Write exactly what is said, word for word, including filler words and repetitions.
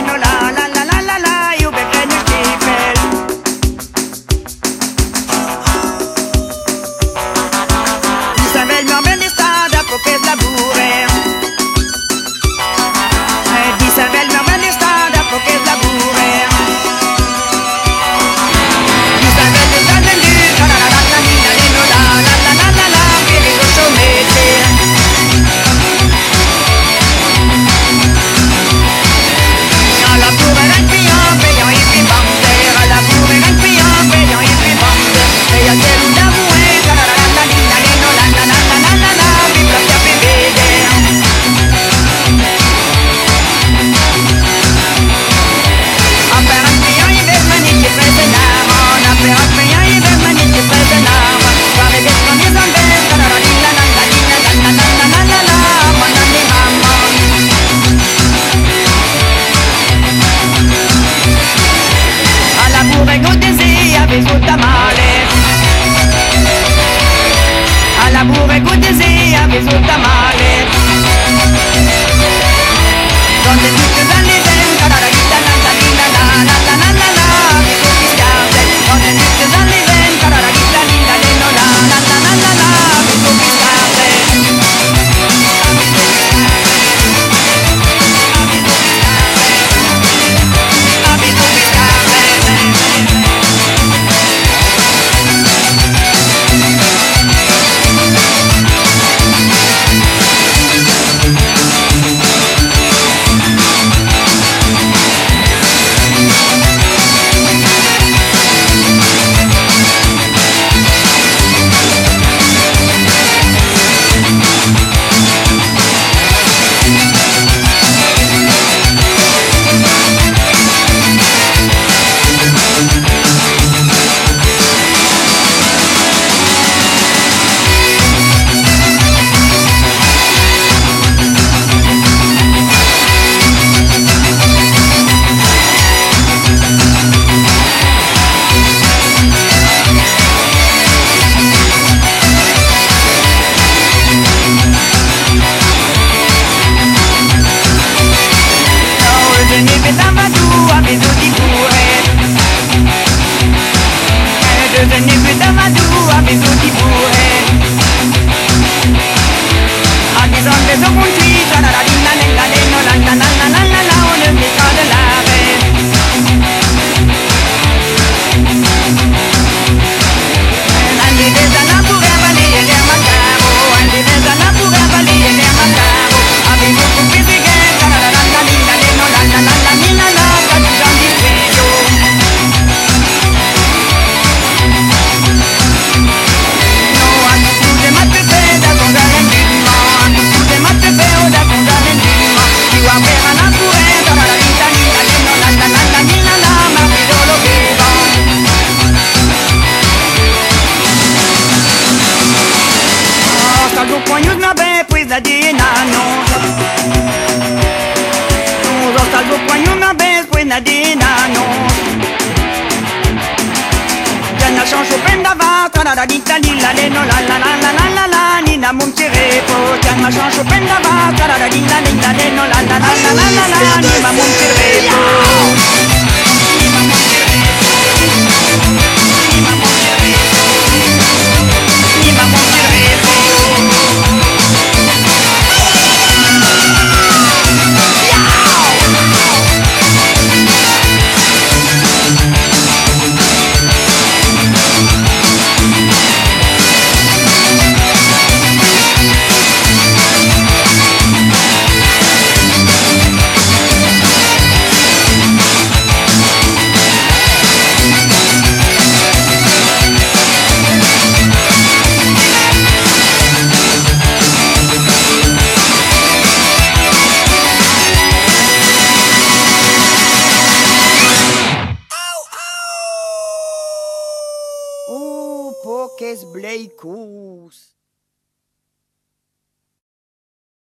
no la la la la la la, io per prendere il Stiefel. Tu savais le bel stade pour que je laboure. Tu savais le bel stade pour que je laboure. Tu savais le stade de lutte, la la la la la la la la la la, per il sommetti. La bourre era il client, payant il fait bande. La bourre era il client, payant il fait bande. E a te lo d'avoué, la la la la la la la la la la la la, mi piace a vedere. A per il client il ver maniche prese n'amon, a per il client il ver maniche prese n'amon. Fare che sono i zambe, la la la la la la la la la la la la, mon ami maman. Alla pure godesi avevo da male. Alla pure godesi avevo da male. Donne tutte dalle dentro, la la la la la la la la la la la, mi conquistate. Donne tutte dalle dentro, la la la la la la la la la la, mi conquistate. Poucas bleicos.